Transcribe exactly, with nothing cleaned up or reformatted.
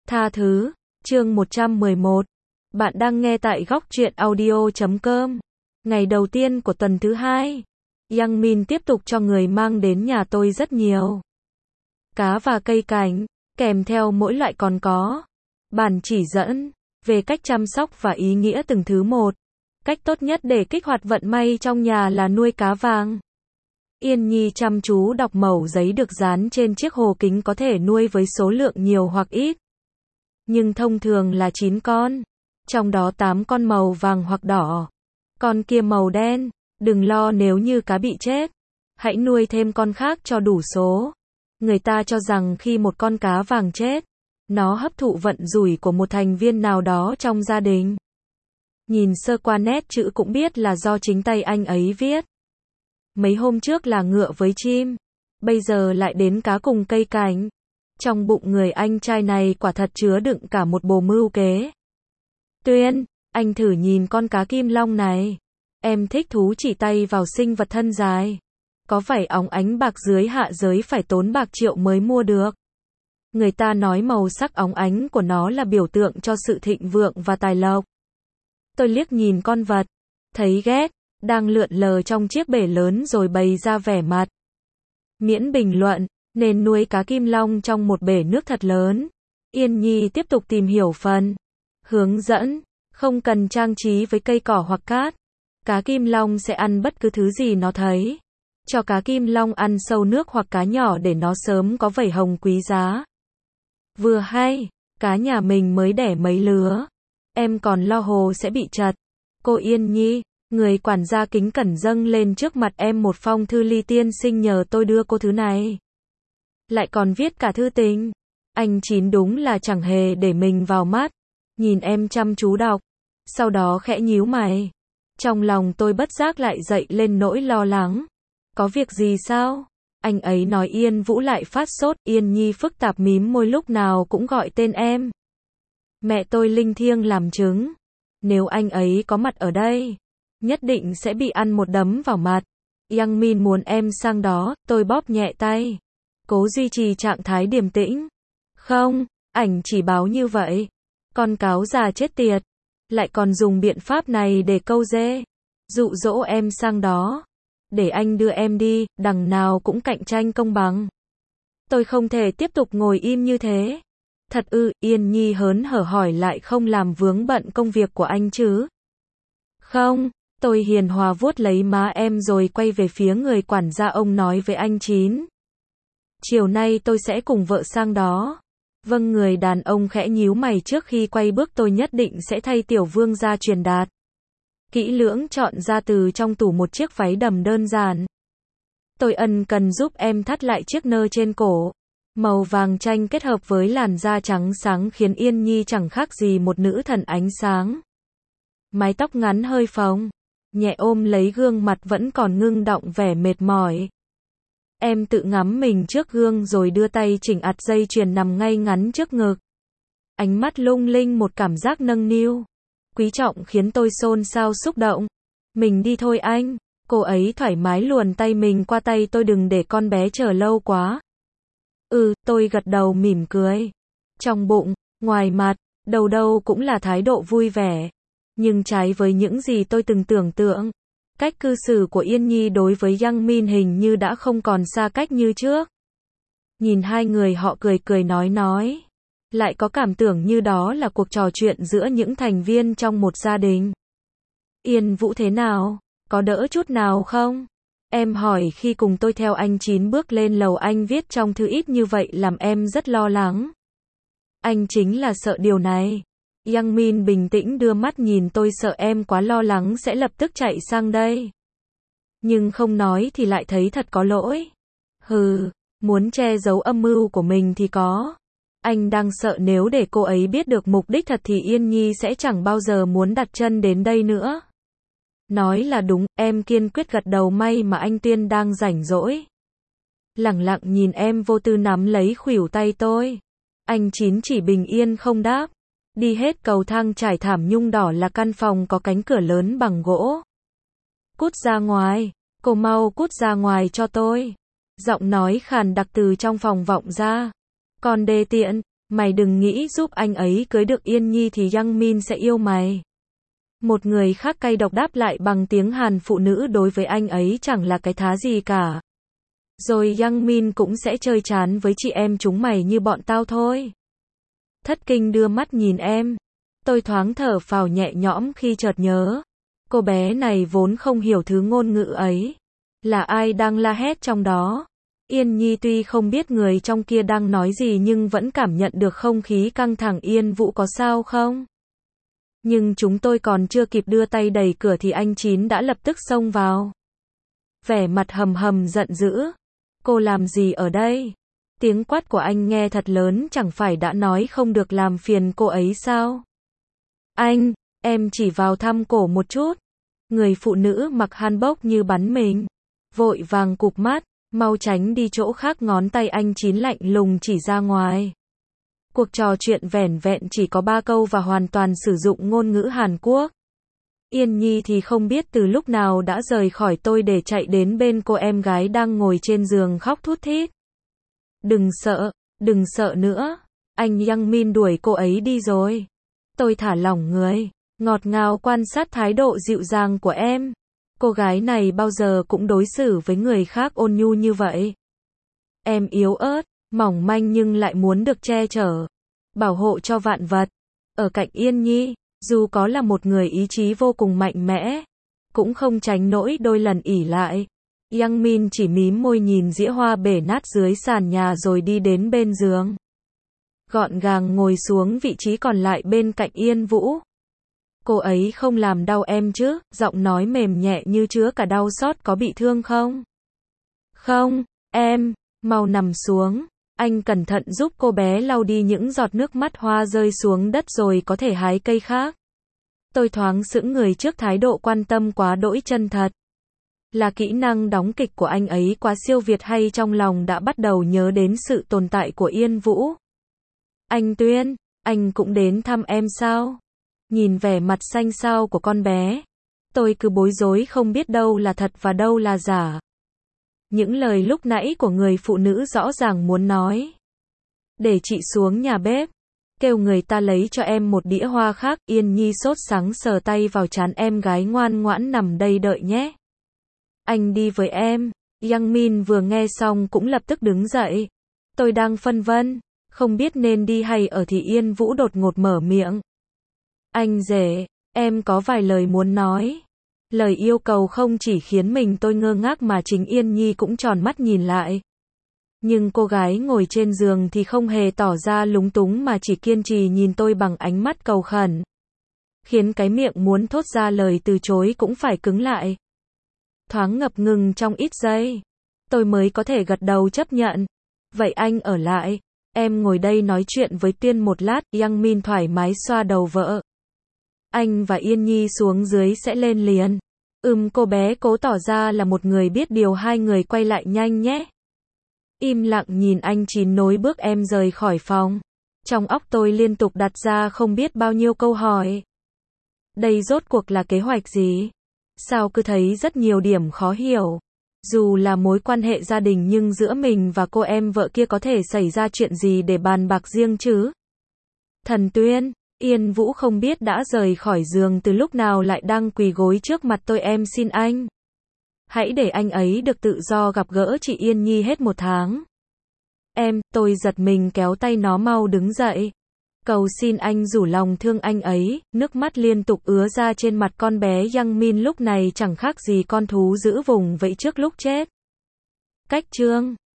Tha thứ, chương một trăm mười một. Bạn đang nghe tại góc truyện audio chấm com. Ngày đầu tiên của tuần thứ hai, Yang Min tiếp tục cho người mang đến nhà tôi rất nhiều cá và cây cảnh, kèm theo mỗi loại còn có bản chỉ dẫn về cách chăm sóc và ý nghĩa từng thứ một. Cách tốt nhất để kích hoạt vận may trong nhà là nuôi cá vàng. Yên Nhi chăm chú đọc mẩu giấy được dán trên chiếc hồ kính, có thể nuôi với số lượng nhiều hoặc ít, nhưng thông thường là chín con, trong đó tám con màu vàng hoặc đỏ, con kia màu đen. Đừng lo nếu như cá bị chết, hãy nuôi thêm con khác cho đủ số. Người ta cho rằng khi một con cá vàng chết, nó hấp thụ vận rủi của một thành viên nào đó trong gia đình. Nhìn sơ qua nét chữ cũng biết là do chính tay anh ấy viết. Mấy hôm trước là ngựa với chim, bây giờ lại đến cá cùng cây cảnh. Trong bụng người anh trai này quả thật chứa đựng cả một bồ mưu kế. Tuyên, anh thử nhìn con cá kim long này. Em thích thú chỉ tay vào sinh vật thân dài, có vảy óng ánh bạc dưới hạ giới, phải tốn bạc triệu mới mua được. Người ta nói màu sắc óng ánh của nó là biểu tượng cho sự thịnh vượng và tài lộc. Tôi liếc nhìn con vật, thấy ghét, đang lượn lờ trong chiếc bể lớn rồi bày ra vẻ mặt miễn bình luận, nên nuôi cá kim long trong một bể nước thật lớn. Yên Nhi tiếp tục tìm hiểu phần hướng dẫn, không cần trang trí với cây cỏ hoặc cát. Cá kim long sẽ ăn bất cứ thứ gì nó thấy. Cho cá kim long ăn sâu nước hoặc cá nhỏ để nó sớm có vảy hồng quý giá. Vừa hay, cá nhà mình mới đẻ mấy lứa. Em còn lo hồ sẽ bị chật. Cô Yên Nhi, người quản gia kính cẩn dâng lên trước mặt em một phong thư, Ly tiên sinh nhờ tôi đưa cô thứ này. Lại còn viết cả thư tình. Anh Chín đúng là chẳng hề để mình vào mắt. Nhìn em chăm chú đọc, sau đó khẽ nhíu mày. Trong lòng tôi bất giác lại dậy lên nỗi lo lắng. Có việc gì sao? Anh ấy nói Yên Vũ lại phát sốt. Yên Nhi phức tạp mím môi, lúc nào cũng gọi tên em. Mẹ tôi linh thiêng làm chứng. Nếu anh ấy có mặt ở đây, nhất định sẽ bị ăn một đấm vào mặt. Yang Min muốn em sang đó, tôi bóp nhẹ tay. Cố duy trì trạng thái điềm tĩnh. Không, ảnh chỉ báo như vậy. Con cáo già chết tiệt. Lại còn dùng biện pháp này để câu dê, dụ dỗ em sang đó. Để anh đưa em đi, đằng nào cũng cạnh tranh công bằng. Tôi không thể tiếp tục ngồi im như thế. Thật ư? Yên Nhi hớn hở hỏi, lại không làm vướng bận công việc của anh chứ? Không, tôi hiền hòa vuốt lấy má em rồi quay về phía người quản gia. Ông nói với anh Chín, chiều nay tôi sẽ cùng vợ sang đó. Vâng. Người đàn ông khẽ nhíu mày trước khi quay bước. Tôi nhất định sẽ thay tiểu vương gia truyền đạt. Kỹ lưỡng chọn ra từ trong tủ một chiếc váy đầm đơn giản. Tôi ân cần giúp em thắt lại chiếc nơ trên cổ. Màu vàng chanh kết hợp với làn da trắng sáng khiến Yên Nhi chẳng khác gì một nữ thần ánh sáng. Mái tóc ngắn hơi phồng, nhẹ ôm lấy gương mặt vẫn còn ngưng đọng vẻ mệt mỏi. Em tự ngắm mình trước gương rồi đưa tay chỉnh ặt dây chuyền nằm ngay ngắn trước ngực. Ánh mắt lung linh một cảm giác nâng niu, quý trọng khiến tôi xôn xao xúc động. Mình đi thôi anh. Cô ấy thoải mái luồn tay mình qua tay tôi. Đừng để con bé chờ lâu quá. Ừ, tôi gật đầu mỉm cười. Trong bụng, ngoài mặt, đâu đâu cũng là thái độ vui vẻ. Nhưng trái với những gì tôi từng tưởng tượng, cách cư xử của Yên Nhi đối với Yang Min hình như đã không còn xa cách như trước. Nhìn hai người họ cười cười nói nói, lại có cảm tưởng như đó là cuộc trò chuyện giữa những thành viên trong một gia đình. Yên Vũ thế nào? Có đỡ chút nào không? Em hỏi khi cùng tôi theo anh Chín bước lên lầu. Anh viết trong thư ít như vậy làm em rất lo lắng. Anh chính là sợ điều này. Yang Min bình tĩnh đưa mắt nhìn tôi, sợ em quá lo lắng sẽ lập tức chạy sang đây. Nhưng không nói thì lại thấy thật có lỗi. Hừ, muốn che giấu âm mưu của mình thì có. Anh đang sợ nếu để cô ấy biết được mục đích thật thì Yên Nhi sẽ chẳng bao giờ muốn đặt chân đến đây nữa. Nói là đúng, em kiên quyết gật đầu. May mà anh Tuyên đang rảnh rỗi. Lẳng lặng nhìn em vô tư nắm lấy khuỷu tay tôi. Anh Chín chỉ bình yên không đáp. Đi hết cầu thang trải thảm nhung đỏ là căn phòng có cánh cửa lớn bằng gỗ. Cút ra ngoài, cô mau cút ra ngoài cho tôi. Giọng nói khàn đặc từ trong phòng vọng ra. Còn đê tiện, Mày đừng nghĩ giúp anh ấy cưới được Yên Nhi thì Yang Min sẽ yêu mày. Một người khác cay độc đáp lại bằng tiếng Hàn, phụ nữ đối với anh ấy chẳng là cái thá gì cả. Rồi Yang Min cũng sẽ chơi chán với chị em chúng mày như bọn tao thôi. Thất kinh đưa mắt nhìn em. Tôi thoáng thở phào nhẹ nhõm khi chợt nhớ. Cô bé này vốn không hiểu thứ ngôn ngữ ấy. Là ai đang la hét trong đó? Yên Nhi tuy không biết người trong kia đang nói gì nhưng vẫn cảm nhận được không khí căng thẳng. Yên Vũ có sao không? Nhưng chúng tôi còn chưa kịp đưa tay đẩy cửa thì anh Chín đã lập tức xông vào. Vẻ mặt hầm hầm giận dữ. Cô làm gì ở đây? Tiếng quát của anh nghe thật lớn, chẳng phải đã nói không được làm phiền cô ấy sao? Anh, em chỉ vào thăm cổ một chút. Người phụ nữ mặc hanbok như bắn mình. Vội vàng cụp mắt, mau tránh đi chỗ khác. Ngón tay anh Chín lạnh lùng chỉ ra ngoài. Cuộc trò chuyện vẻn vẹn chỉ có ba câu và hoàn toàn sử dụng ngôn ngữ Hàn Quốc. Yên Nhi thì không biết từ lúc nào đã rời khỏi tôi để chạy đến bên cô em gái đang ngồi trên giường khóc thút thít. Đừng sợ, đừng sợ nữa. Anh Yang Min đuổi cô ấy đi rồi. Tôi thả lỏng người, ngọt ngào quan sát thái độ dịu dàng của em. Cô gái này bao giờ cũng đối xử với người khác ôn nhu như vậy. Em yếu ớt, mỏng manh nhưng lại muốn được che chở, bảo hộ cho vạn vật. Ở cạnh Yên Nhi, dù có là một người ý chí vô cùng mạnh mẽ, cũng không tránh nổi đôi lần ỷ lại. Yang Min chỉ mím môi nhìn dĩa hoa bể nát dưới sàn nhà rồi đi đến bên giường. Gọn gàng ngồi xuống vị trí còn lại bên cạnh Yên Vũ. Cô ấy không làm đau em chứ? Giọng nói mềm nhẹ như chứa cả đau xót. Có bị thương không? Không, em, mau nằm xuống. Anh cẩn thận giúp cô bé lau đi những giọt nước mắt hoa rơi xuống đất rồi có thể hái cây khác. Tôi thoáng sững người trước thái độ quan tâm quá đỗi chân thật. Là kỹ năng đóng kịch của anh ấy quá siêu việt hay trong lòng đã bắt đầu nhớ đến sự tồn tại của Yên Vũ? Anh Tuyên, anh cũng đến thăm em sao? Nhìn vẻ mặt xanh xao của con bé, tôi cứ bối rối không biết đâu là thật và đâu là giả. Những lời lúc nãy của người phụ nữ rõ ràng muốn nói. Để chị xuống nhà bếp, kêu người ta lấy cho em một đĩa hoa khác. Yên Nhi sốt sắng sờ tay vào trán em gái, ngoan ngoãn nằm đây đợi nhé. Anh đi với em. Yang Min vừa nghe xong cũng lập tức đứng dậy. Tôi đang phân vân, không biết nên đi hay ở thì Yên Vũ đột ngột mở miệng. Anh rể, em có vài lời muốn nói. Lời yêu cầu không chỉ khiến mình tôi ngơ ngác mà chính Yên Nhi cũng tròn mắt nhìn lại. Nhưng cô gái ngồi trên giường thì không hề tỏ ra lúng túng mà chỉ kiên trì nhìn tôi bằng ánh mắt cầu khẩn. Khiến cái miệng muốn thốt ra lời từ chối cũng phải cứng lại. Thoáng ngập ngừng trong ít giây, tôi mới có thể gật đầu chấp nhận. Vậy anh ở lại, em ngồi đây nói chuyện với Tuyên một lát. Yang Min thoải mái xoa đầu vợ. Anh và Yên Nhi xuống dưới sẽ lên liền. Ừm, cô bé cố tỏ ra là một người biết điều. Hai người quay lại nhanh nhé. Im lặng nhìn anh Chín nối bước em rời khỏi phòng. Trong óc tôi liên tục đặt ra không biết bao nhiêu câu hỏi. Đây rốt cuộc là kế hoạch gì? Sao cứ thấy rất nhiều điểm khó hiểu. Dù là mối quan hệ gia đình nhưng giữa mình và cô em vợ kia có thể xảy ra chuyện gì để bàn bạc riêng chứ? Thần Tuyên, Yên Vũ không biết đã rời khỏi giường từ lúc nào lại đang quỳ gối trước mặt tôi. Em xin anh, hãy để anh ấy được tự do gặp gỡ chị Yên Nhi hết một tháng. Em, tôi giật mình kéo tay nó mau đứng dậy. Cầu xin anh rủ lòng thương anh ấy. Nước mắt liên tục ứa ra trên mặt con bé Yang Min lúc này chẳng khác gì con thú giữ vùng vẫy trước lúc chết. Cách chương